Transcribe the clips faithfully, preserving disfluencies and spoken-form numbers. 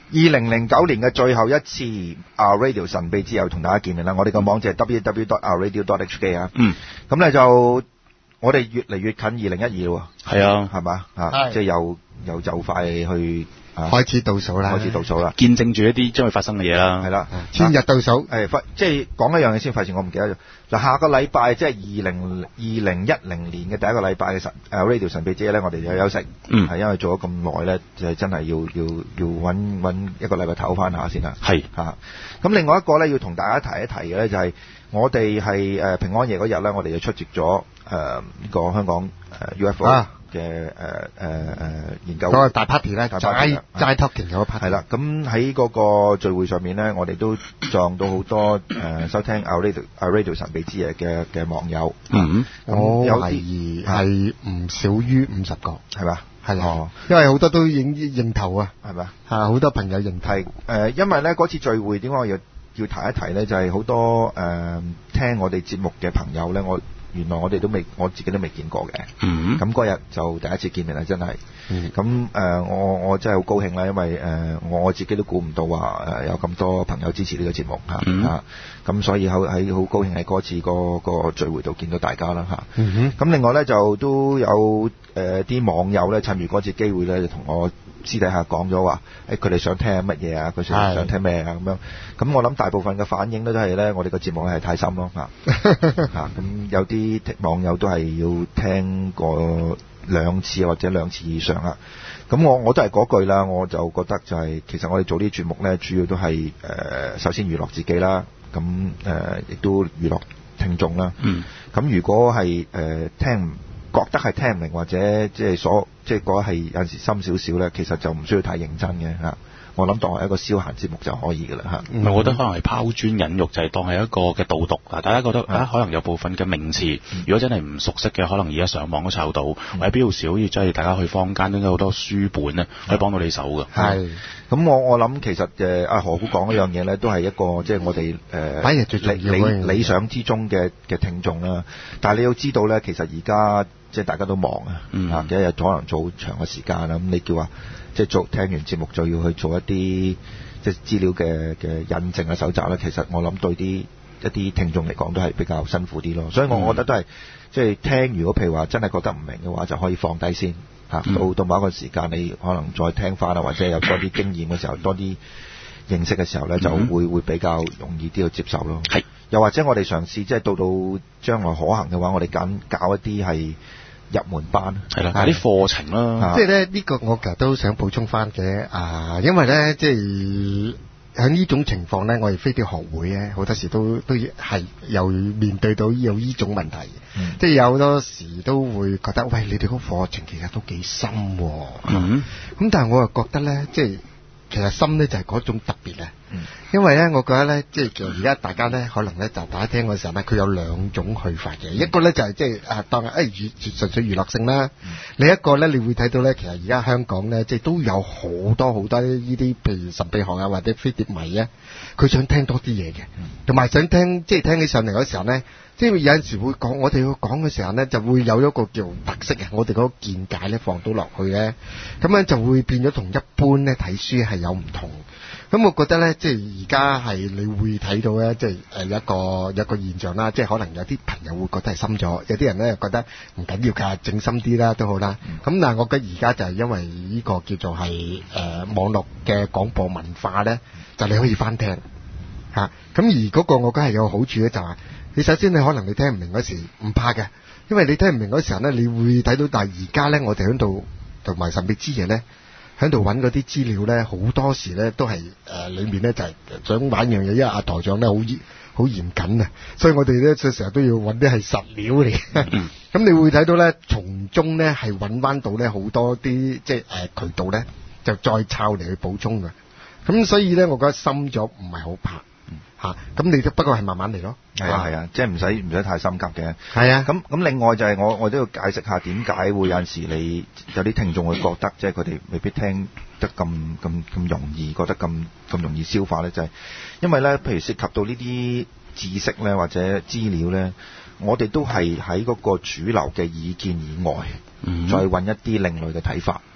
二零零九年嘅最後一次啊 Radio 神秘之夜同大家見面啦。我哋個網址係 double-u double-u double-u dot r radio dot h k 啊。嗯。咁咧就我哋越嚟越近二零一二喎。係啊。係嘛？啊，即係又又就快去。 開始倒數啦， 開始倒數啦， 見證住一啲將會發生嘅嘢啦， 係啦， 千日倒數， 誒，即係講一樣嘢先，費事我唔記得咗。嗱，下個禮拜即係二零二零一零年嘅第一個禮拜嘅神誒 Radio 神秘之夜咧，我哋就休息，嗯，係因為做咗咁耐咧，就係真係要要要揾揾一個禮拜唞翻下先啦，係嚇。咁另外一個咧要同大家提一提嘅咧，就係我哋係誒平安夜嗰日咧，我哋就出席咗誒呢個香港誒 U F O 嘅誒誒誒研究嗰個大 party 咧，齋齋 talking 嗰個 party 係啦。咁喺嗰個聚會上面咧，我哋都撞到好多誒收聽 Our Radio Our Radio 神秘之夜嘅嘅網友。嗯， 我懷疑係唔少於五十個， 係嘛？ 係啦，因為好多都認認頭啊， 係嘛？ 係好多朋友認頭。 係誒，因為咧嗰次聚會點解我要要提一提咧？就係好多誒聽我哋節目嘅朋友咧，我。原來我哋都未，我自己都未見過嘅。嗯，咁嗰日就第一次見面啦，真係。嗯，咁誒、呃，我我真係好高興啦，因為誒、呃，我自己都估唔到話誒、呃、有咁多朋友支持呢個節目嚇。嗯，咁、啊、所以喺喺好高興喺嗰次個個聚會度見到大家啦嚇。嗯哼，咁另外咧就都有誒啲、呃、網友咧趁住嗰次機會咧就同我私底下講咗話，誒佢哋想聽乜嘢啊？佢想想聽咩啊？咁樣，咁我諗大部分嘅反應都係咧，我哋個節目咧係太深咯嚇嚇，咁有啲網友都係要聽過兩次或者兩次以上啦。咁我我都係嗰句啦，我就覺得就係、是、其實我哋做呢啲節目咧，主要都係誒、呃、首先娛樂自己啦，咁誒亦都娛樂聽眾啦。嗯。咁如果係誒、呃、聽覺得係聽唔明或者即係所即係嗰係有陣時深少少咧，其實就唔需要太認真嘅嚇。我諗當係一個消閒節目就可以㗎啦嚇。 嗯、我覺得可能係拋磚引玉，就係、是、當係一個嘅導讀嗱。大家覺得啊，可能有部分嘅名詞，嗯、如果真係唔熟悉嘅，可能而家上網都抄到，嗯、或者必要時好似真係大家去坊間應該好多書本咧，可以幫到你手㗎。係。咁我我諗其實誒阿何夫講一樣嘢咧，都係一個即係我哋誒理理理想之中嘅嘅聽眾啦。但係你要知道咧，其實而家即係大家都忙啊，嗯、啊，一日可能做好長嘅時間啦。咁你叫話即係做聽完節目就要去做一啲即係資料嘅嘅印證啊、搜集咧，其實我諗對啲一啲聽眾嚟講都係比較辛苦啲咯。所以我覺得都係、嗯、即係聽，如果譬如話真係覺得唔明嘅話，就可以放低先嚇、嗯。到到某一個時間，你可能再聽翻啊，或者有多啲經驗嘅時候，多啲認識嘅時候咧，就會、嗯、會比較容易啲去接受咯。係。又或者我哋嘗試即係到到將來可行嘅話，我哋揀搞一啲係入門班，係啦，啲課程啦。 即係咧呢個我其實都想補充翻嘅啊，因為咧即係喺呢種情況咧，我哋飛碟學會咧好多時都都係又面對到有呢種問題，嗯、即係有好多時都會覺得喂，你哋嗰課程其實都幾深喎。嗯，咁但係我又覺得咧，即係其實深咧就係嗰種特別啊。嗯，因為咧，我覺得咧，即係而家大家咧，可能咧就大家聽嘅時候咧，佢有兩種去法嘅。一個咧就係即係啊，當係誒娛純粹娛樂性啦。嗯、另一個咧，你會睇到咧，其實而家香港咧，即係都有好多好多呢啲，譬如神秘學啊，或者飛碟迷啊，佢想聽多啲嘢嘅，同埋、嗯、想聽，即係聽起上嚟嗰時候咧，即係有陣時會講，我哋要講嘅時候咧，就會有一個叫特色啊，我哋嗰個見解咧放到落去咧，咁樣就會變咗同一般咧睇書係有唔同。咁我覺得咧，即係而家係你會睇到咧，即係誒一個一個現象啦。即係可能有啲朋友會覺得係深咗，有啲人咧覺得唔緊要㗎，整深啲啦都好啦。咁、嗯、但係我覺得而家就係因為呢個叫做係誒、呃、網絡嘅廣播文化咧，就你可以翻聽嚇。咁、啊、而嗰個我覺得係有好處咧，就係、是、你首先你可能你聽唔明嗰時唔怕嘅，因為你聽唔明嗰時候咧，你會睇到。但係而家咧，我哋喺度同埋神秘之夜咧。喺度揾嗰啲資料咧，好多時咧都係誒、呃、裏面咧就係、是、想玩樣嘢，因為阿台長咧好嚴好嚴謹啊，所以我哋咧就成日都要揾啲係實料嚟。咁、嗯、你會睇到咧，從中咧係揾翻到咧好多啲即係誒、呃、渠道咧，就再抄嚟去補充嘅。咁所以咧，我覺得深咗唔係好怕。嚇，咁你都不過係慢慢嚟咯。 係啊係啊，即係唔使唔使太心急嘅。 係啊， 咁咁另外就係我我都要解釋下點解會有陣時你有啲聽眾會覺得即係佢哋未必聽得咁咁咁容易，覺得咁咁容易消化咧，就係因為咧，譬如涉及到呢啲知識咧或者資料咧，我哋都係喺嗰個主流嘅意見以外，嗯、再揾一啲另類嘅睇法。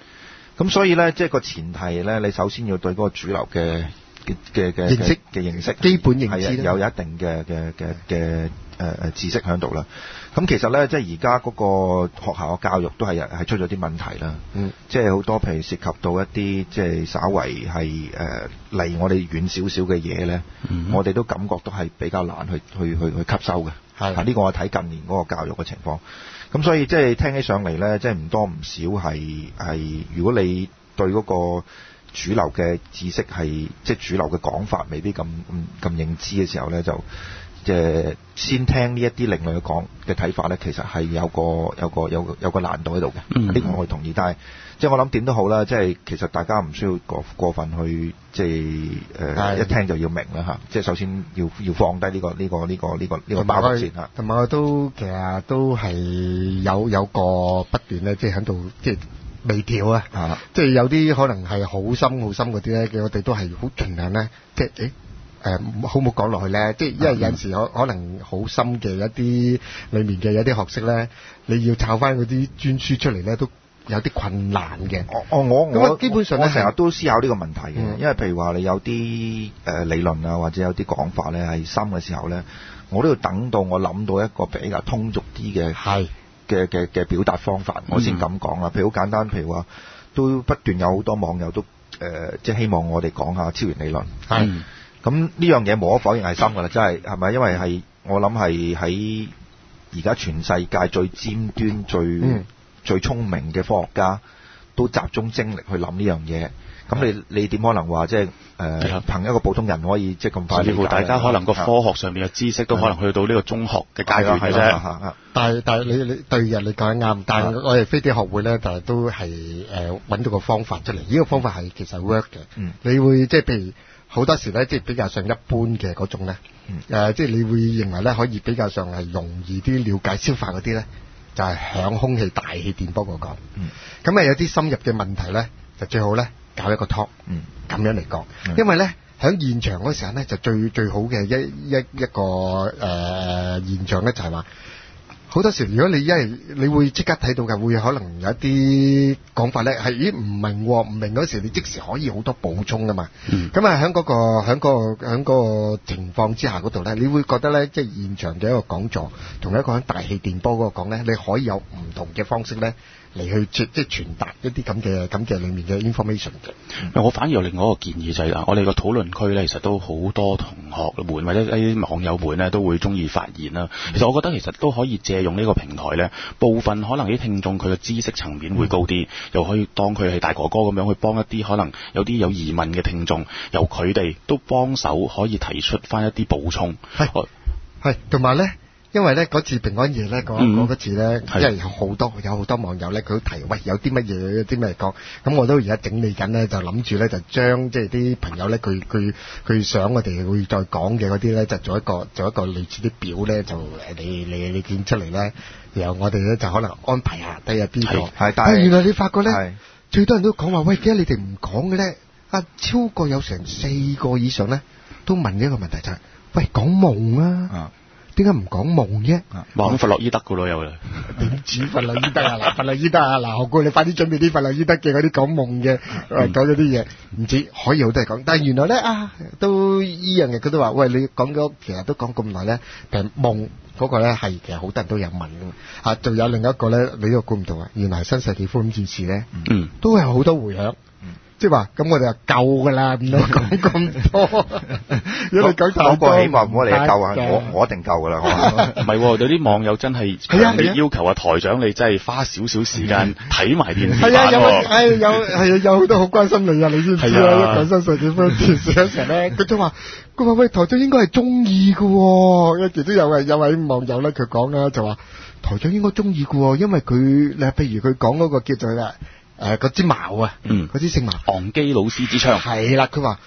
咁所以咧，即係個前提咧，你首先要對嗰個主流嘅嘅嘅認識嘅認識， 基本認知係有一定嘅嘅嘅嘅誒誒知識喺度啦。咁其實咧，即係而家嗰個學校嘅教育都係係出咗啲問題啦。嗯，即係好多譬如涉及到一啲即係稍為係誒離我哋遠少少嘅嘢咧，嗯、我哋都感覺都係比較難去去去去吸收嘅。係啊，呢個我睇近年嗰個教育嘅情況。咁所以即係聽起上嚟咧，即係唔多唔少係係，如果你對嗰個主流嘅知識係即係主流嘅講法，未必咁咁咁認知嘅時候咧，就即係先聽呢一啲另類嘅講嘅睇法咧，其實係有個有個有個有個難度喺度嘅。嗯，呢個我同意，但係即係我諗點都好啦，即係其實大家唔需要過過分去即係誒、呃、一聽就要明啦嚇。即係首先要要放低呢個呢個呢個呢個呢個包袱先嚇。 同埋我都其實都係有有個不斷咧，即係喺度即係微調啊。啊，即係有啲可能係好深好深嗰啲咧，我哋都係好盡量咧，即係誒。誒、呃、好唔好講落去咧？即係因為有陣時可可能好深嘅一啲裡面嘅有啲學識咧，你要抄翻嗰啲專書出嚟咧，都有啲困難嘅。 哦，我我基本上咧， 我成日都思考呢個問題嘅、嗯，因為譬如話你有啲誒、呃、理論啊，或者有啲講法咧係深嘅時候咧，我都要等到我諗到一個比較通俗啲嘅係嘅嘅嘅表達方法，我先咁講啦。譬如好簡單，譬如話都不斷有好多網友都誒、呃、即係希望我哋講下超弦理論係。嗯咁呢樣嘢無可否認係深㗎啦，真係係咪？因為係我諗係喺而家全世界最尖端、最、嗯、最聰明嘅科學家都集中精力去諗呢樣嘢。咁你你點可能話即係誒憑一個普通人可以即係咁快？ 甚至乎大家可能個科學上面嘅知識都可能去到呢個中學嘅階段嘅啫。 但係但係你你對嘅你講得啱，但係我哋飛碟學會咧，但係都係誒揾到個方法出嚟。呢、呢個方法係其實 work 嘅、嗯。你會即係譬如。好多時咧，即係比較上一般嘅嗰種咧，誒、嗯呃，即係你會認為咧，可以比較上係容易啲了解消化嗰啲咧，就係、是、響空氣、大氣電波嗰個。咁、嗯、啊，有啲深入嘅問題咧，就最好咧搞一個 talk，咁、嗯、樣嚟講、嗯。因為咧，喺現場嗰時候咧，就最最好嘅一一一個誒、呃、現象咧，就係話。好多時，如果你一係你會即刻睇到嘅，會可能有一啲講法咧，係咦唔明唔明嗰時，你即時可以好多補充噶嘛。咁啊喺嗰個喺嗰個喺嗰個情況之下嗰度咧，你會覺得咧，即係現場嘅一個講座，同一個喺大氣電波嗰個講咧，你可以有唔同嘅方式咧嚟去即係傳達一啲咁嘅咁嘅裡面嘅 information 嘅。 嗯、我反而有另外一個建議就係、是、啦，我哋個討論區咧，其實都好多同學們或者一啲網友們咧都會中意發言啦。其實我覺得其實都可以借用呢個平台咧，部分可能啲聽眾佢嘅知識層面會高啲、嗯，又可以當佢係大哥哥咁樣去幫一啲可能有啲有疑問嘅聽眾，由佢哋都幫手可以提出翻一啲補充。係係同埋咧。因為咧嗰次平安夜咧嗰嗰次咧，因為有好多有好多網友咧，佢都提喂有啲乜嘢有啲咩講，咁我都而家整理緊咧，就諗住咧就將即係啲朋友咧，佢佢佢想我哋會再講嘅嗰啲咧，就做一個做一個類似啲表咧，就你你你見出嚟咧，然後我哋咧就可能安排下低入邊個。係，但係原來你發覺咧，最多人都講話喂，點解你哋唔講嘅咧？啊，超過有成四個以上咧，都問一個問題就係、是，喂講夢啊！啊點解唔講夢啫？ 講弗洛伊德噶咯，有啦。 點止弗洛伊德啊？嗱，弗洛伊德啊，嗱，學哥你快啲準備啲弗洛伊德嘅嗰啲講夢嘅，講咗啲嘢，唔止可以好多人講，但係原來咧啊，都依樣嘢佢都話，喂，你講咗其實都講咁耐咧，其實夢嗰個咧係其實好多人都有問噶嘛。啊，仲有另一個咧，你都估唔到啊，原來係新世紀福音戰士咧，嗯，都係好多回響。即係話，咁我哋就夠噶啦，唔好講咁多。如果你講太多， 嗰個起碼唔好你夠啊，我我一定夠噶啦。 唔係，有啲網友真係強烈要求啊，台長你真係花少少時間睇埋電視版。係啊，有係有係啊，有好多好關心你啊，你知唔知啊？一講新世紀福音戰士嗰時候咧，佢都話，佢話喂，台長應該係中意噶。有時都有位有位網友咧，佢講啦，就話台長應該中意噶，因為佢你譬如佢講嗰個叫做啦。誒、呃，嗰支矛啊，嗯，嗰支聖矛， 昂基老師之槍， 係啦，佢話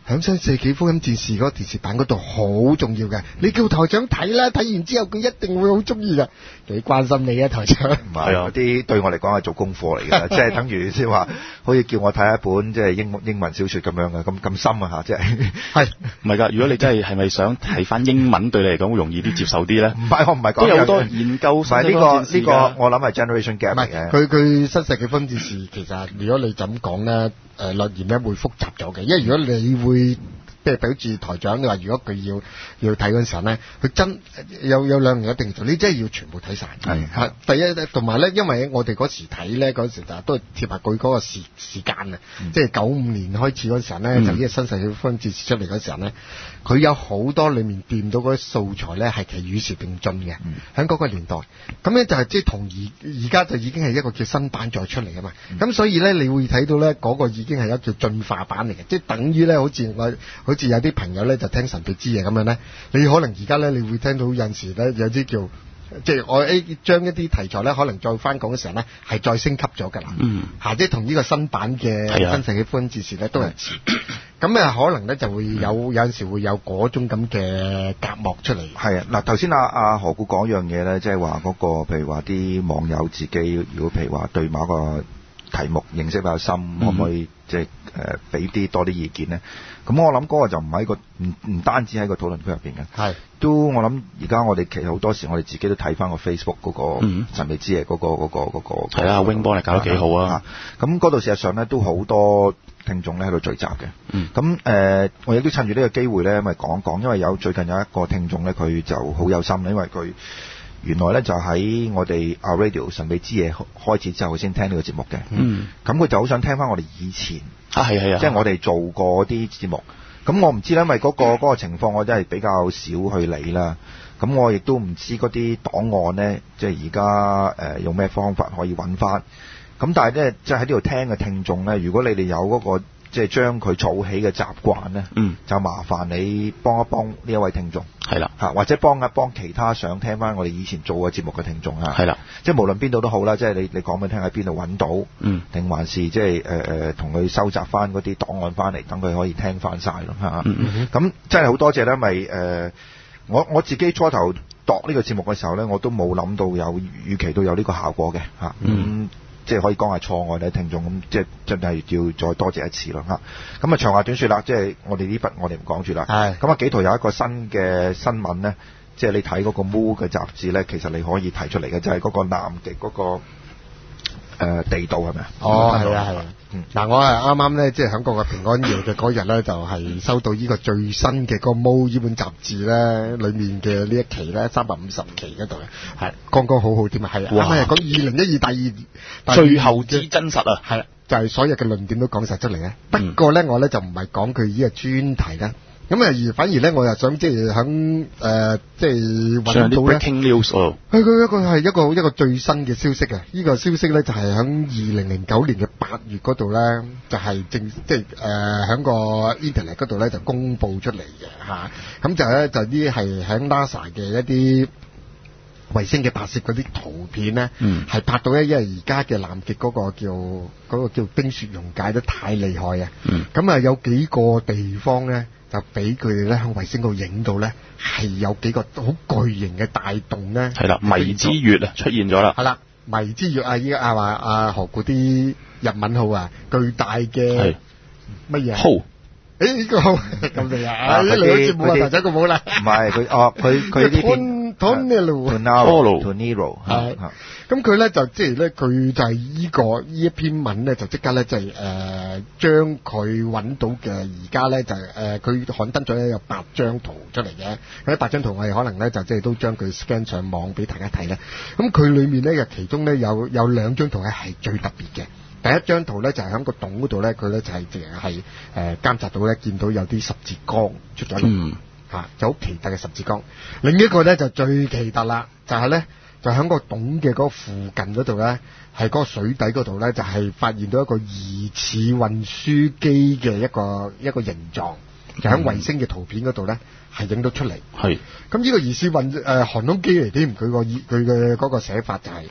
響新世紀福音戰士嗰個電視版嗰度好重要嘅。你叫台長睇啦，睇完之後佢一定會好中意嘅。幾關心你啊，台長。 唔係啊，啲對我嚟講係做功課嚟嘅，即係等於即係話，好似叫我睇一本即係英英文小説咁樣嘅，咁咁深啊嚇，即係係唔係㗎？如果你真係係咪想睇翻英文對你嚟講會容易啲接受啲咧？ 唔係，我唔係講都有好多研究。唔係呢個呢個，我諗係 generation gap 嚟嘅。 佢佢新世紀福音戰士其實如果你就咁講咧，誒略言咧會複雜咗嘅，因為如果你會。即係比住台長，你話如果佢要要睇嗰陣時候咧，佢真有有兩樣一定做，你真係要全部睇晒。係嚇，第一同埋咧，因為我哋嗰時睇咧嗰時就都係貼下佢嗰個時時間啊，嗯、即係九五年開始嗰陣時候咧，嗯、就呢個新世紀福音戰士出嚟嗰時候咧，佢有好多裡面掂到嗰啲素材咧係其實與時並進嘅，喺嗰、嗯、個年代，咁咧就係即係同而而家就已經係一個叫新版再出嚟啊嘛，咁、嗯、所以咧你會睇到咧嗰、那個已經係一個叫進化版嚟嘅，即係等於咧好似我。好似有啲朋友咧就聽神秘之夜咁樣咧，你可能而家咧你會聽到有陣時咧有啲叫即係我誒將一啲題材咧可能再翻講嘅時候咧係再升級咗㗎啦，嗯，嚇即係同呢個新版嘅新世紀福音戰士咧都係似，咁啊可能咧就會有、嗯、有陣時會有嗰種咁嘅隔膜出嚟。係啊， 嗱頭先阿阿何故講一樣嘢咧，即係話嗰個譬如話啲網友自己，如果譬如話對某個題目認識比較深，嗯、可唔可以即係誒俾啲多啲意見咧？咁我諗嗰個就唔喺個唔唔單止喺個討論區入邊嘅，係都我諗而家我哋其實好多時我哋自己都睇翻個 Facebook 嗰個神秘之夜嗰個嗰個嗰個係啊，阿 Wing 幫你搞得幾好啊！咁嗰度事實上咧都好多聽眾咧喺度聚集嘅，咁誒、嗯呃、我亦都趁住呢個機會咧，咪講一講，因為有最近有一個聽眾咧，佢就好有心，因為佢原來咧就喺我哋 Our Radio 神秘之夜開始之後先聽呢個節目嘅，嗯，咁佢就好想聽翻我哋以前。啊，係係啊！即係我哋做過啲節目，咁我唔知咧，因為嗰個嗰個情況，我真係比較少去理啦。咁我亦都唔知嗰啲檔案咧，即係而家誒用咩方法可以揾翻。咁但係咧，即係喺呢度聽嘅聽眾咧，如果你哋有嗰個即係將佢儲起嘅習慣咧，嗯，就麻煩你幫一幫呢一位聽眾，係啦嚇，或者幫一幫其他想聽翻我哋以前做嘅節目嘅聽眾嚇，係啦，即係無論邊度都好啦，即係你你講俾聽喺邊度揾到，嗯，定還是即係誒誒同佢收集翻嗰啲檔案翻嚟，等佢可以聽翻晒咯嚇，嗯咁真係好多謝咧，咪誒、呃、我我自己初頭度呢個節目嘅時候咧，我都冇諗到有預期到有呢個效果嘅嚇，嗯。嗯即係可以講下錯愛咧，聽眾咁，即係真係要再多謝一次咯嚇。咁啊長話短説啦，即係我哋呢筆我哋唔講住啦。係。咁啊幾圖有一個新嘅新聞咧，即係你睇嗰個 Move 嘅雜誌咧，其實你可以提出嚟嘅，就係、是、嗰個南極嗰、那個、呃、地道係咪啊？ 哦，係啊，係啊。嗯。嗱，我係啱啱咧，即係喺嗰個平安夜嘅嗰日咧，就係、是、收到呢個最新嘅嗰個 Move 呢本雜誌咧，裡面嘅呢一期咧三百五十期嗰度咧，係剛剛好好添啊，係啊，啱啱係講二零一二第二最後之真實啊，係就係、是、所有嘅論點都講晒出嚟咧。不過咧，我咧就唔係講佢呢個專題啦。咁啊，而反而咧，我又想即係響誒，即係揾到咧。breaking news 哦。佢佢一個係一個一個最新嘅消息啊！呢、這個消息咧就係響二零零九年嘅八月嗰度咧，就係、是、正即係誒響個 internet 嗰度咧就公佈出嚟嘅嚇。咁就咧就啲係響 NASA 嘅一啲衛星嘅拍攝嗰啲圖片咧，係、嗯、拍到咧，因為而家嘅南極嗰個叫嗰、那個叫冰雪溶解得太厲害啊！咁啊、嗯、有幾個地方咧。就俾佢哋咧喺衛星度影到咧，係有幾個好巨型嘅大洞咧。係啦，迷之月啊出現咗啦。係啦，迷之月啊，依家啊話啊何故啲日文號啊，巨大嘅乜嘢？號。誒呢個號咁嚟啊！一嚟好似冇啦，頭先個冇啦。唔係佢哦，佢佢呢邊。Tonero，Tonero，係。咁佢咧就即係咧，佢就係依個依一篇文咧，就即刻咧就係誒將佢揾到嘅而家咧就係誒佢刊登咗咧有八張圖出嚟嘅。嗰啲八張圖我哋可能咧就即係都將佢 scan 上網俾大家睇咧。咁佢裡面咧嘅其中咧有有兩張圖咧係最特別嘅。第一張圖咧就係喺個洞嗰度咧，佢咧就係淨係誒監察到咧見到有啲十字光出咗嚟。嗯。嚇，就好奇特嘅十字光。另一個咧就最奇特啦，就係咧就喺個洞嘅嗰個附近嗰度咧，係嗰個水底嗰度咧，就係發現到一個疑似運輸機嘅一個一個形狀，就喺衛星嘅圖片嗰度咧係影到出嚟。係。咁呢個疑似運誒航空機嚟添，佢個佢嘅嗰個寫法就係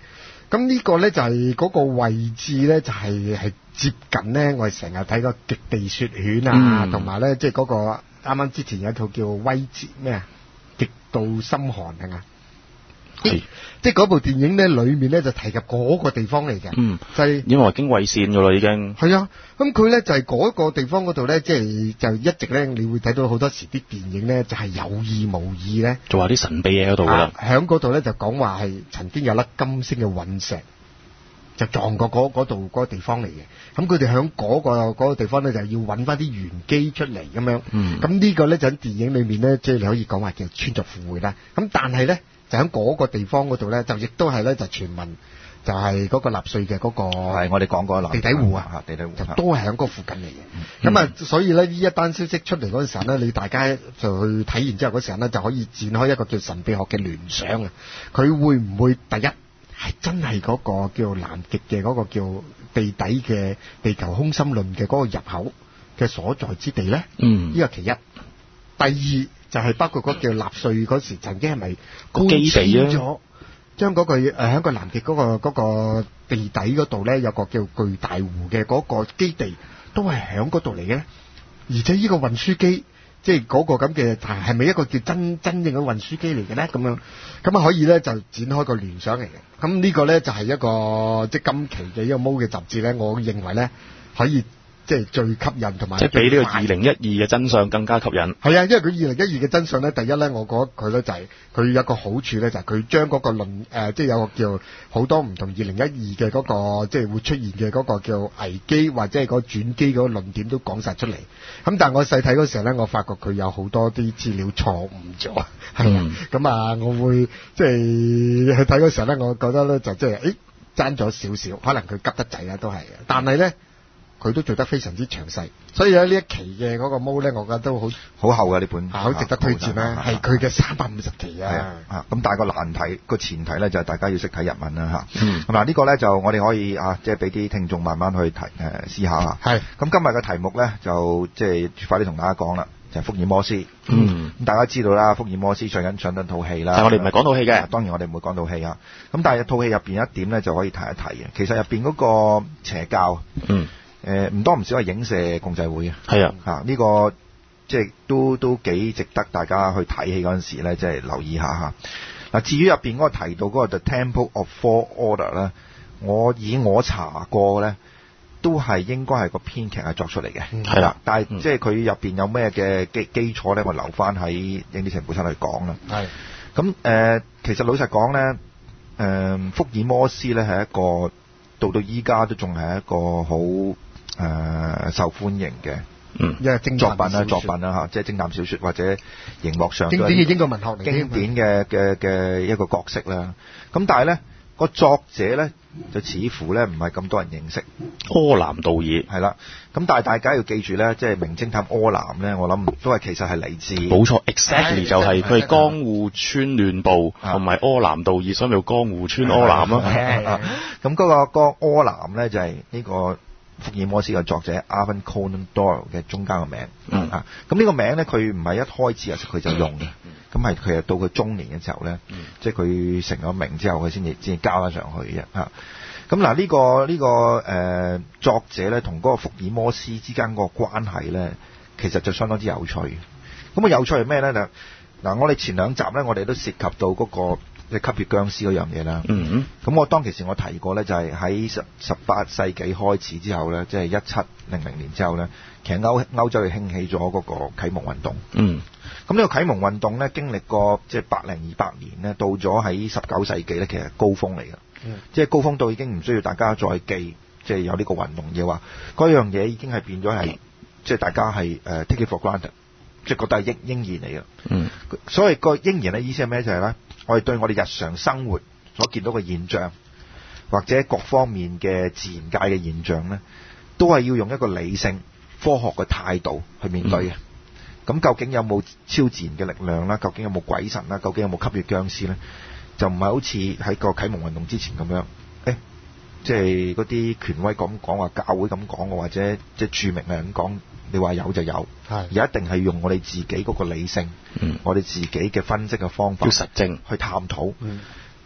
咁呢個咧就係嗰個位置咧，就係係接近咧，我哋成日睇個極地雪犬啊，同埋咧即係嗰個啱啱之前有一套叫威節咩啊，極度心寒係嘛？係，即係嗰部電影咧，裏面咧就提及嗰個地方嚟嘅，嗯，就係因為經緯線噶啦已經。係啊，咁佢咧就係嗰個地方嗰度咧，即係就一直咧，你會睇到好多時啲電影咧，就係有意無意咧，做下啲神秘嘢嗰度噶啦。喺嗰度咧就講話係曾經有粒金星嘅隕石，就撞過嗰嗰度嗰個地方嚟嘅。咁佢哋喺嗰個嗰個地方咧，就要揾翻啲玄機出嚟咁樣。嗯，咁呢個咧就喺電影裏面咧，即係你可以講話叫穿鑿附會啦。咁但係咧。就喺嗰個地方嗰度咧，就亦都係咧，就傳聞就係嗰個納粹嘅嗰個係我哋講過啦，地底湖啊，地底湖就都係喺嗰個附近嚟嘅。咁啊、嗯，所以咧呢一單消息出嚟嗰陣時候咧，你大家就去睇完之後嗰時候咧，就可以展開一個叫神秘學嘅聯想啊。佢會唔會第一係真係嗰個叫南極嘅嗰個叫地底嘅地球空心論嘅嗰個入口嘅所在之地咧？嗯，呢個其一。第二就係、是、包括嗰叫納粹嗰時曾經係咪基地咗，將嗰、那個誒喺個南極嗰、那個嗰、那個地底嗰度咧有個叫巨大湖嘅嗰個基地，都係喺嗰度嚟嘅。而且呢個運輸機，即係嗰個咁嘅係咪一個叫真真正嘅運輸機嚟嘅咧？咁樣咁啊可以咧就展開個聯想嚟嘅。咁呢個咧就係、是、一個即係今期嘅一個毛嘅雜誌咧，我認為咧可以。即係最吸引同埋，即係比呢個二零一二嘅真相更加吸引。係啊，因為佢二零一二嘅真相咧，第一咧，我覺得佢咧就係、是、佢有一個好處咧，就係佢將嗰個論誒、呃，即係有個叫好多唔同二零一二嘅嗰個即係會出現嘅嗰個叫危機或者係嗰轉機嗰個論點都講晒出嚟。咁但係我細睇嗰時候咧，我發覺佢有好多啲資料錯誤咗，係啊。咁、嗯、啊，我會即係去睇嗰時候咧，我覺得咧就即係誒爭咗少少，可能佢急得滯啦，都係。但係咧。佢都做得非常之詳細，所以喺呢一期嘅嗰個毛咧，我覺得都好好厚嘅呢本，好值得推薦啦。係佢嘅三百五十期啊！啊，咁但係個難題個前提咧就係大家要識睇日文啦嚇。嗯。咁嗱呢個咧就我哋可以啊，即係俾啲聽眾慢慢去提誒思考下。係。咁今日嘅題目咧就即係快啲同大家講啦，就係福爾摩斯。嗯。咁大家知道啦，福爾摩斯上緊上緊套戲啦。但係我哋唔係講套戲嘅，當然我哋唔會講套戲啊。咁但係套戲入邊一點咧就可以提一提嘅，其實入邊嗰個邪教。嗯。誒、呃、唔多唔少係影射共濟會嘅，係啊，嚇、啊、呢、這個即係都都幾值得大家去睇戲嗰陣時咧，即係留意下嚇。嗱、啊，至於入邊嗰個提到嗰個 The Temple of Four Order 咧，我以我查過咧，都係應該係個編劇係作出嚟嘅，係、嗯、啦。但係、嗯、即係佢入邊有咩嘅基基礎咧，我留翻喺影啲情本身去講啦。係。咁誒、呃，其實老實講咧，誒、呃、福爾摩斯咧係一個到到依家都仲係一個好誒、呃、受歡迎嘅，嗯，因為作品啦，作品啦嚇，即係偵探小説或者熒幕上經典嘅英國文學嚟，經典嘅嘅嘅一個角色啦。咁但係咧個作者咧就似乎咧唔係咁多人認識。柯南道爾係啦，咁但係大家要記住咧，即係名偵探柯南咧，我諗都係其實係嚟自冇錯 ，exactly 就係佢係江戶川亂步同埋柯南道爾，所以叫江戶川柯南咯。咁嗰個嗰個柯南咧就係呢個福爾摩斯嘅作者 Arthur Conan Doyle 嘅中間嘅名，嗯啊，咁呢個名咧佢唔係一開始啊佢就用嘅，咁係佢係到佢中年嘅時候咧，嗯、即係佢成咗名之後，佢先至先至交翻上去嘅嚇。咁嗱呢個呢、這個誒、呃、作者咧同嗰個福爾摩斯之間個關係咧，其實就相當之有趣。咁啊有趣係咩咧？嗱嗱，我哋前兩集咧，我哋都涉及到嗰、那個。即係吸血僵屍嗰樣嘢啦。嗯咁我當其時我提過咧，就係喺十十八世紀開始之後咧，即係一七零零年之後咧，其實歐歐洲係興起咗嗰個啟蒙運動。嗯。咁呢個啟蒙運動咧，經歷過即係百零二百年咧，到咗喺十九世紀咧，其實高峰嚟嘅。嗯。即係高峰到已經唔需要大家再記，即係有呢個運動嘅話，嗰樣嘢已經係變咗係，即係大家係誒、uh, take it for granted，即係覺得係應應然嚟嘅。嗯。所謂個應然嘅意思係咩？就係咧。我哋對我哋日常生活所見到嘅現象，或者各方面嘅自然界嘅現象咧，都係要用一個理性、科學嘅態度去面對嘅。咁、嗯、究竟有冇超自然嘅力量啦？究竟有冇鬼神啦？究竟有冇吸血僵屍咧？就唔係好似喺個啟蒙運動之前咁樣，誒，即係嗰啲權威咁講話，教會咁講嘅，或者即係著名嘅人講。你話有就有，而一定係用我哋自己嗰個理性，嗯、我哋自己嘅分析嘅方法，要實證去探討。咁、嗯、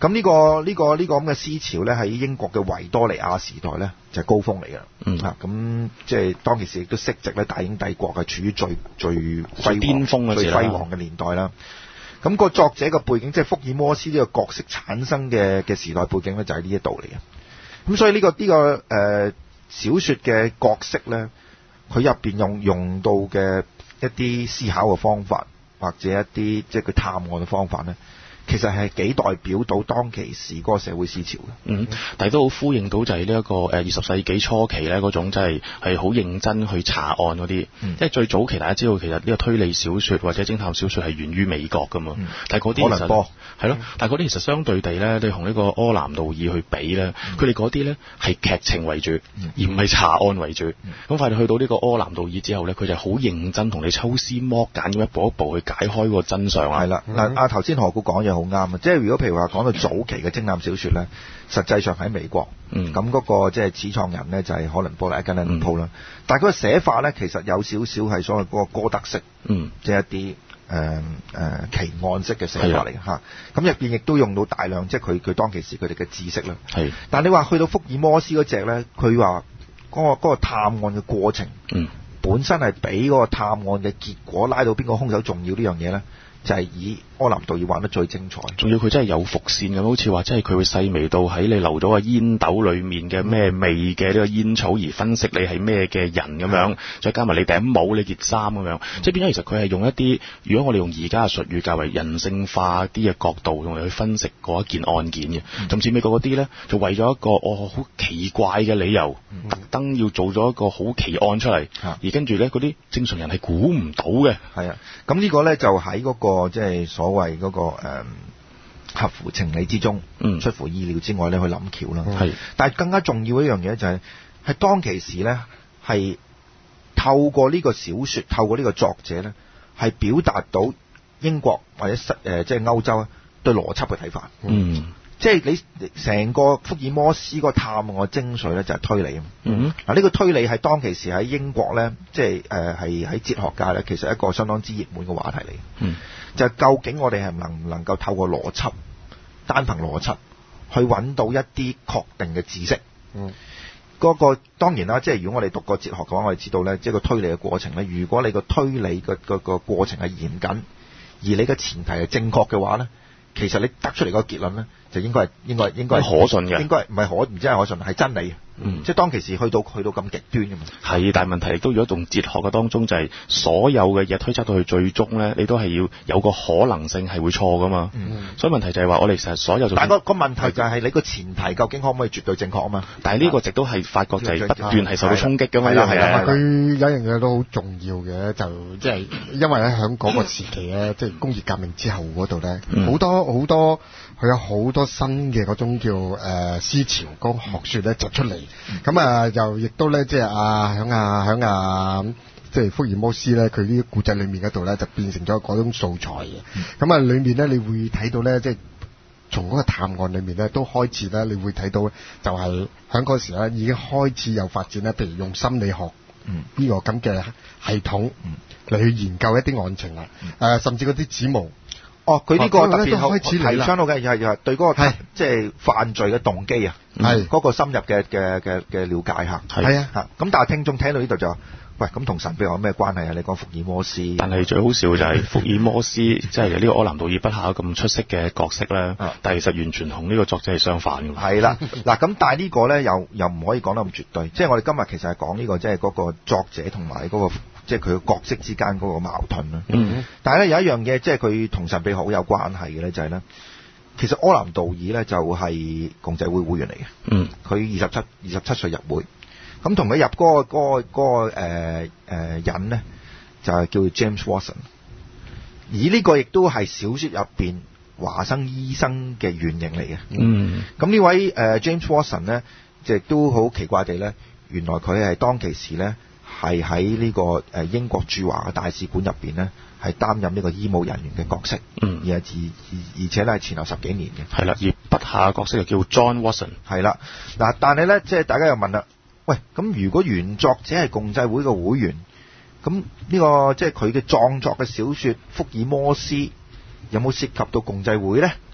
咁呢、呢個呢、呢個呢、呢個咁嘅思潮咧，喺英國嘅維多利亞時代咧就係、是、高峰嚟嘅。 嗯啊，咁即係當其時亦都適值咧，大英帝國係處於最最輝巔峰嘅時最輝煌嘅年代啦。咁、個作者嘅背景，即係福爾摩斯呢個角色產生嘅嘅時代背景咧，就係呢一度嚟嘅。咁所以呢、呢個呢、呢個誒、呃、小說嘅角色咧，佢入邊用用到嘅一啲思考嘅方法，或者一啲即係佢探案嘅方法咧，其實係幾代表到當其時嗰個社會思潮嘅。 嗯，但係都好呼應到就係呢一個誒二十世紀初期咧嗰種真係係好認真去查案嗰啲。嗯、即係最早期大家知道其實呢個推理小說或者偵探小說係源於美國㗎嘛。嗯、但係嗰啲其實係咯，但係嗰啲其實相對地咧，你同呢個柯南道爾去比咧，佢哋嗰啲咧係劇情為主，嗯、而唔係查案為主。咁、嗯、快到去到呢個柯南道爾之後咧，佢就好認真同你抽絲剝繭咁一步一步去解開個真相啊。係啦， 嗱阿頭先何故講嘢好啱啊！即係如果譬如話講到早期嘅偵探小說咧，實際上喺美國，咁嗰、嗯、個即係始創人咧就係可能波利埃根尼普啦。但係佢嘅寫法咧，其實有少少係所謂嗰個哥德式，嗯、即係一啲誒誒奇案式嘅寫法嚟嘅嚇。咁入邊亦都用到大量即係佢佢當其時佢哋嘅知識啦。係，但係你話去到福爾摩斯嗰隻咧，佢話嗰個嗰個探案嘅過程，嗯、本身係比嗰個探案嘅結果拉到邊個兇手重要呢樣嘢咧？就係以柯南道爾玩得最精彩，仲要佢真係有伏線咁，好似話真係佢會細微到喺你留到個煙斗裡面嘅咩味嘅呢個煙草而分析你係咩嘅人咁樣，再加埋你頂帽你件衫咁樣，即係變咗其實佢係用一啲，如果我哋用而家嘅術語較為人性化啲嘅角度用嚟去分析嗰一件案件嘅，甚至美國嗰啲咧就為咗一個哦好奇怪嘅理由，特登要做咗一個好奇案出嚟，而跟住咧嗰啲正常人係估唔到嘅。係啊，咁呢個咧就喺嗰個。即係所謂嗰、那個誒、嗯、合乎情理之中，嗯、出乎意料之外咧去諗橋啦。係、嗯，但係更加重要一樣嘢就係、是、係當其時咧係透過呢個小說，透過呢個作者咧係表達到英國或者誒、呃、即係歐洲對邏輯嘅睇法。嗯，即係你成個福爾摩斯個探案嘅精髓咧就係推理啊。嗯，嗱呢個推理係當其時喺英國咧，即係誒係喺哲學界咧，其實一個相當之熱門嘅話題嚟。嗯。就係究竟我哋係能唔能夠透過邏輯，單憑邏輯去揾到一啲確定嘅知識？嗯，嗰個當然啦，即係如果我哋讀過哲學嘅話，我哋知道咧，即係個推理嘅過程咧。如果你個推理嘅個個過程係嚴謹，而你嘅前提係正確嘅話咧，其實你得出嚟個結論咧，就應該係應該應該係可信嘅，應該唔係可唔知係可信，係真理。嗯，即係當其時去到去到咁極端嘅嘛。係，但係問題亦都如果從哲學嘅當中，就係所有嘅嘢推測到去最終咧，你都係要有個可能性係會錯噶嘛。嗯，所以問題就係話我哋成日所有，但係個個問題就係你個前提究竟可唔可以絕對正確啊嘛？但係呢個直都係發覺就係不斷係受到衝擊㗎嘛。係啊係啊， 佢有一樣嘢都好重要嘅，就即係因為咧喺嗰個時期咧，即係工業革命之後嗰度咧，好多好多佢有好多新嘅嗰種叫誒思潮嗰個學説咧就出嚟。咁啊，又亦都咧，即係啊，響啊，響啊，即係福爾摩斯咧，佢啲故仔裏面嗰度咧，就變成咗嗰種素材嘅。咁啊、嗯，裏面咧，你會睇到咧，即係從嗰個探案裏面咧，都開始咧，你會睇到就係響嗰時咧，已經開始有發展咧，譬如用心理學呢個咁嘅系統嚟去研究一啲案情啊，誒、嗯呃，甚至嗰啲指模。哦，佢呢個特別好提倡到嘅，又係又係對嗰個即係犯罪嘅動機啊，係嗰個深入嘅嘅嘅嘅了解下，係啊，嚇咁但係聽眾聽到呢度就話，喂，咁同神秘學有咩關係啊？你講福爾摩斯，但係最好笑就係福爾摩斯，即係呢個柯南道爾筆下咁出色嘅角色咧，但係其實完全同呢個作者係相反嘅。係啦，嗱咁但係呢個咧又又唔可以講得咁絕對，即係我哋今日其實係講呢個即係嗰個作者同埋嗰個。即係佢嘅角色之間嗰個矛盾啦。嗯，但係咧有一樣嘢，即係佢同神秘學好有關係嘅咧，就係咧，其實柯南道爾咧就係共濟會會員嚟嘅。嗯，佢二十七二十七歲入會，咁同佢入嗰個嗰個嗰個誒誒人咧，就係叫 James Watson。而呢個亦都係小説入邊華生醫生嘅原型嚟嘅。嗯，咁呢位誒 James Watson 咧，亦都好奇怪地咧，原來佢係當其時咧。係喺呢個誒英國駐華嘅大使館入邊呢，係擔任呢個醫務人員嘅角色，嗯，而係而而且咧係前後十幾年嘅，係啦，而筆下嘅角色就叫 John Watson，係啦，嗱，但係咧即係大家又問啦，喂，咁如果原作者係共濟會嘅會員，咁呢、呢個即係佢嘅創作嘅小説《福爾摩斯》有冇涉及到共濟會咧？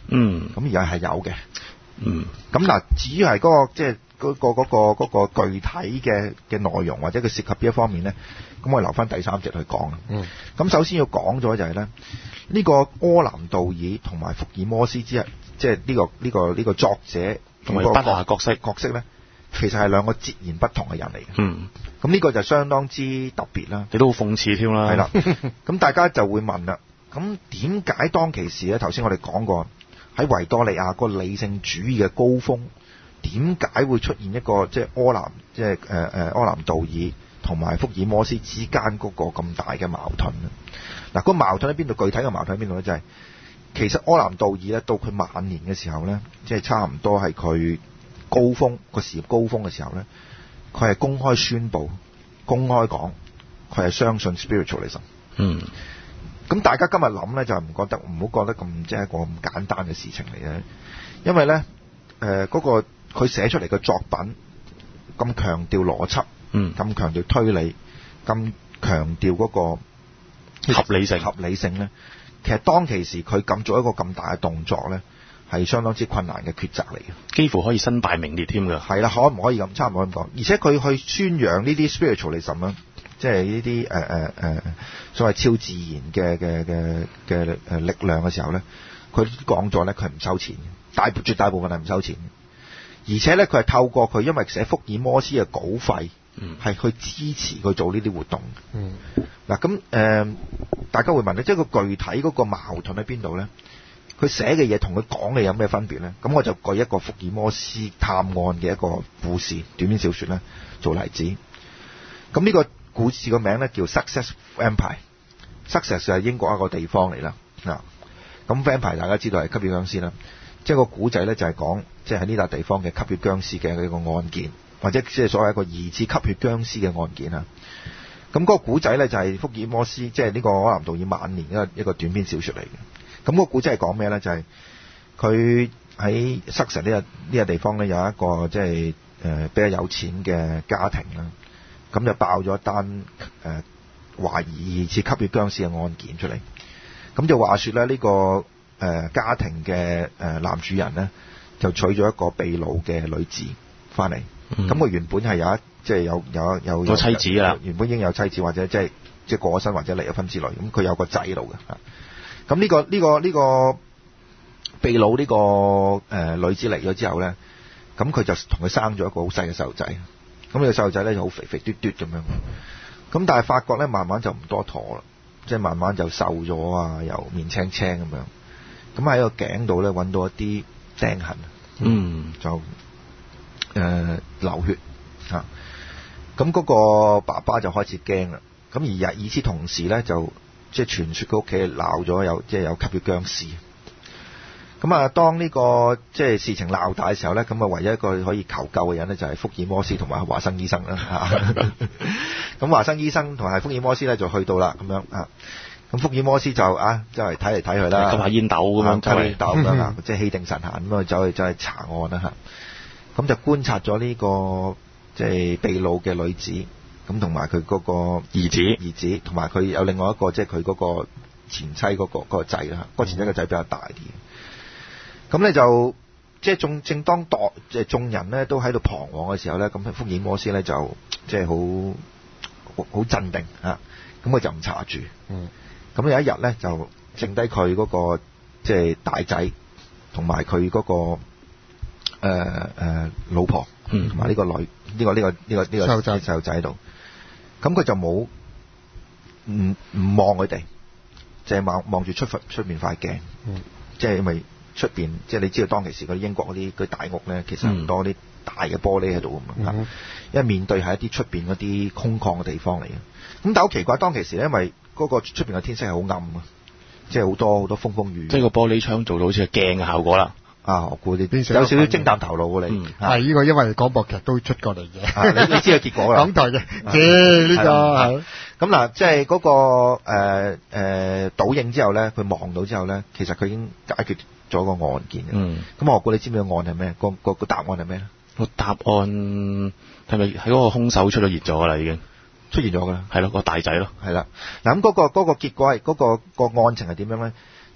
嗯， 咁而家係有嘅。 嗯， 咁嗱，至於係嗰個即係嗰個嗰個嗰個具體嘅嘅內容或者佢涉及邊一方面咧，咁我留翻第三節去講。 嗯， 咁首先要講咗就係咧，呢個柯南道爾同埋福爾摩斯之一，即係呢個呢個呢個作者同埋筆下角色角色咧，其實係兩個截然不同嘅人嚟嘅。 嗯， 咁呢個就相當之特別啦， 你都好諷刺添啦。 係啦，咁大家就會問啦，咁點解當其時咧？頭先我哋講過喺維多利亞個理性主義嘅高峰，點解會出現一個即係柯南即係誒誒柯南道爾同埋福爾摩斯之間嗰個咁大嘅矛盾咧？嗱，個矛盾喺邊度？具體嘅矛盾喺邊度咧？就係、是、其實柯南道爾咧，到佢晚年嘅時候咧，即係差唔多係佢高峰個事業高峰嘅時候咧，佢係公開宣佈、公開講，佢係相信 spiritualism。 嗯。 咁大家今日諗咧，就唔覺得唔好覺得咁即係一個咁簡單嘅事情嚟嘅，因為咧誒嗰個佢寫出嚟嘅作品咁強調邏輯， 嗯， 咁強調推理，咁強調嗰個合理性， 合理性咧，其實當其時佢咁做一個咁大嘅動作咧，係相當之困難嘅抉擇嚟嘅， 幾乎可以身敗名裂添㗎。 係啦，可唔可以咁？差唔多咁講。而且佢去宣揚呢啲 spiritualism 啦，即係呢啲誒誒誒所謂超自然嘅嘅嘅嘅誒力量嘅時候咧，佢講咗咧，佢係唔收錢嘅，大絕大部分係唔收錢嘅，而且咧佢係透過佢因為寫福爾摩斯嘅稿費， 嗯， 係去支持佢做呢啲活動。 嗯， 嗱咁誒，大家會問咧，即係個具體嗰個矛盾喺邊度咧？佢寫嘅嘢同佢講嘅有咩分別咧？咁我就舉一個福爾摩斯探案嘅一個故事短篇小說咧做例子。咁呢個故事個名咧叫 Sussex Vampire。Sussex 係英國一個地方嚟啦。啊，咁 Vampire 大家知道係吸血僵屍啦。即係個古仔咧就係講，即係喺呢笪地方嘅吸血僵屍嘅一個案件，或者即係所謂一個疑似吸血僵屍嘅案件啊。咁嗰個古仔咧就係福爾摩斯，即係呢個柯南道爾晚年一個一個短篇小說嚟嘅。咁個古仔係講咩咧？就係佢喺 Sussex 呢個呢個地方咧，有一個即係誒比較有錢嘅家庭啦。咁就爆咗一單誒懷疑疑似吸血僵屍嘅案件出嚟。咁就話說咧，呢個誒家庭嘅誒男主人咧，就娶咗一個被擄嘅女子翻嚟。咁佢、嗯、原本係有一即係有有有有妻子啦， 原本已經有妻子或者即係即係過咗身或者離咗婚之類。咁佢有個仔喺度嘅。咁呢、這個呢、這個呢、這個被擄呢個誒、呃、女子嚟咗之後咧，咁佢就同佢生咗一個好細嘅細路仔。咁呢個細路仔咧就好肥肥嘟嘟咁樣。咁但係發覺咧，慢慢就唔多妥啦，即係慢慢就瘦咗啊，又面青青咁樣。咁喺個頸度咧揾到一啲釘痕， 嗯， 就誒、呃、流血嚇。咁嗰個爸爸就開始驚啦。咁而日與此同時咧就。即係傳說佢屋企鬧咗有即係有吸血僵屍。咁啊，當呢個即係事情鬧大嘅時候咧，咁啊唯一一個可以求救嘅人咧就係福爾摩斯同埋華生醫生啦嚇。咁華生醫生同埋福爾摩斯咧就去到啦咁樣啊。咁福爾摩斯就啊即係睇嚟睇去啦， 吸下煙斗咁樣， 吸下煙斗咁樣啊，即係氣定神閒咁啊走去走去查案啦嚇。咁就觀察咗呢個即係被擄嘅女子。咁同埋佢嗰個兒子，兒子同埋佢有另外一個，即係佢嗰個前妻嗰、嗰個嗰、嗰個仔啦。嗰、嗰個前妻個仔比較大啲。咁咧就即係眾正當當即係眾人咧都喺度彷徨嘅時候咧，咁福爾摩斯咧就即係好好好鎮定啊。咁佢就唔查住。嗯。咁有一日咧就剩低佢嗰個即係大仔同埋佢嗰個誒、呃呃、老婆，同埋呢個女呢、呢個呢、呢個呢、呢個呢、呢個細路仔細路仔喺度。咁佢就冇唔唔望佢哋，淨係望望住出出面塊鏡，嗯、即係因為出邊即係你知道當其時嗰啲英國嗰啲嗰啲大屋咧，其實唔多啲大嘅玻璃喺度咁啊，嗯、因為面對係一啲出邊嗰啲空曠嘅地方嚟嘅。咁但係好奇怪，當其時咧，因為嗰個出邊嘅天色係好暗啊，即係好多好多風風雨雨， 即係個玻璃窗做到好似係鏡嘅效果啦。 啊！我估你有少少偵探頭腦喎，你係呢個，因為廣播劇都出過嚟嘅。 你你知個結果啦。 港台嘅，誒呢個係咁嗱，即係嗰個誒誒倒影之後咧，佢望到之後咧，其實佢已經解決咗個案件嘅。嗯。咁我估你知唔知個案係咩？個個個答案係咩咧？ 個答案係咪喺嗰個兇手出咗現咗㗎啦？已經出現咗㗎啦。 係咯，個大仔咯。 係啦。嗱咁嗰個嗰個結果係嗰個個案情係點樣咧？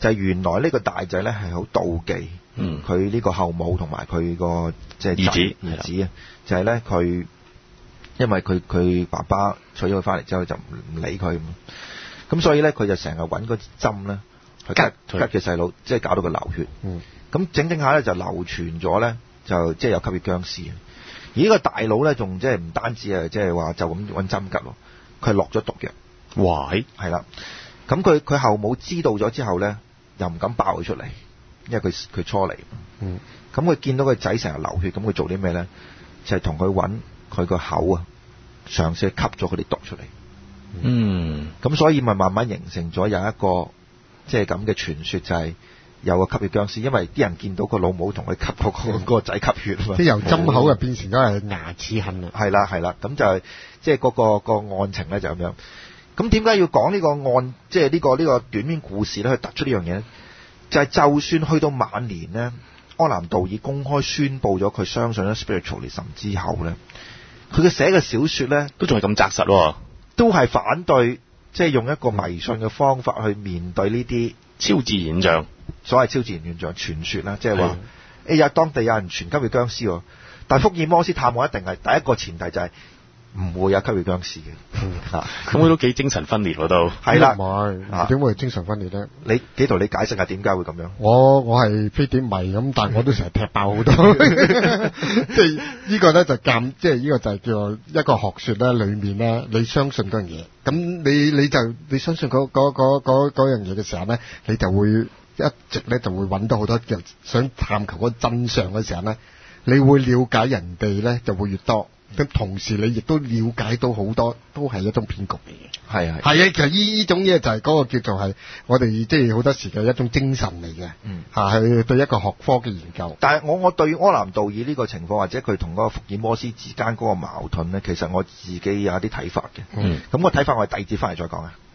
就係、是、原來呢個大仔咧係好妒忌，嗯，佢呢個後母同埋佢個即係兒子兒子啊，就係咧佢因為佢佢爸爸娶咗佢翻嚟之後就唔理佢，咁所以咧佢就成日揾嗰支針咧去吉吉佢細佬，即係搞到佢流血，嗯，咁整整下咧就流傳咗咧，就即係有吸血僵屍。而呢個大佬咧仲即係唔單止啊，即係話就咁揾針吉咯，佢係落咗毒藥。 哇！ 係啦，咁佢佢後母知道咗之後咧，又唔敢爆佢出嚟，因為佢佢初嚟。嗯。咁佢見到個仔成日流血，咁佢做啲咩咧？就係同佢揾佢個口啊，嘗試去吸咗佢啲毒出嚟。嗯。咁所以咪慢慢形成咗有一個即係咁嘅傳說，就係有個吸血僵屍，因為啲人見到個老母同佢吸嗰個個仔吸血啊嘛。即係由針口啊變成咗係牙齒痕啊。 係啦係啦，咁就係即係嗰個個案情咧就咁樣。咁點解要講呢個案，即係呢個呢個短篇故事咧，去突出呢樣嘢咧？就係、是、就算去到晚年咧，柯南道爾公開宣佈咗佢相信咗 spiritualism 之後咧，佢嘅寫嘅小說咧， 都仲係咁紮實喎， 都係反對，即係用一個迷信嘅方法去面對呢啲超自然現象， 所謂超自然現象傳說啦，即係話誒有當地有人傳吸血僵屍喎，但係福爾摩斯探案一定係第一個前提就係、是。唔會有吸血僵屍嘅，嚇咁佢都幾精神分裂喎都。 係啦， 唔係點會精神分裂咧？ 你幾度你解釋下點解會咁樣？ 我我係飛碟迷咁，但係我都成日踢爆好多。即係呢個咧就鑑，即係呢個就係叫做一個學説咧，裡面咧你相信嗰樣嘢，咁你你就你相信嗰嗰嗰嗰嗰樣嘢嘅時候咧，你就會一直咧就會揾到好多嘅想探求嗰個真相嘅時候咧，你會了解人哋咧就會越多。咁同時你亦都了解到好多都係一種騙局嚟嘅，係啊，係啊，其實呢呢種嘢就係嗰個叫做係我哋即係好多時嘅一種精神嚟嘅，嗯，嚇係對一個學科嘅研究。 但係我我對柯南道爾呢個情況或者佢同嗰個福爾摩斯之間嗰個矛盾咧，其實我自己有啲睇法嘅，嗯，咁個睇法我哋第二節翻嚟再講啊。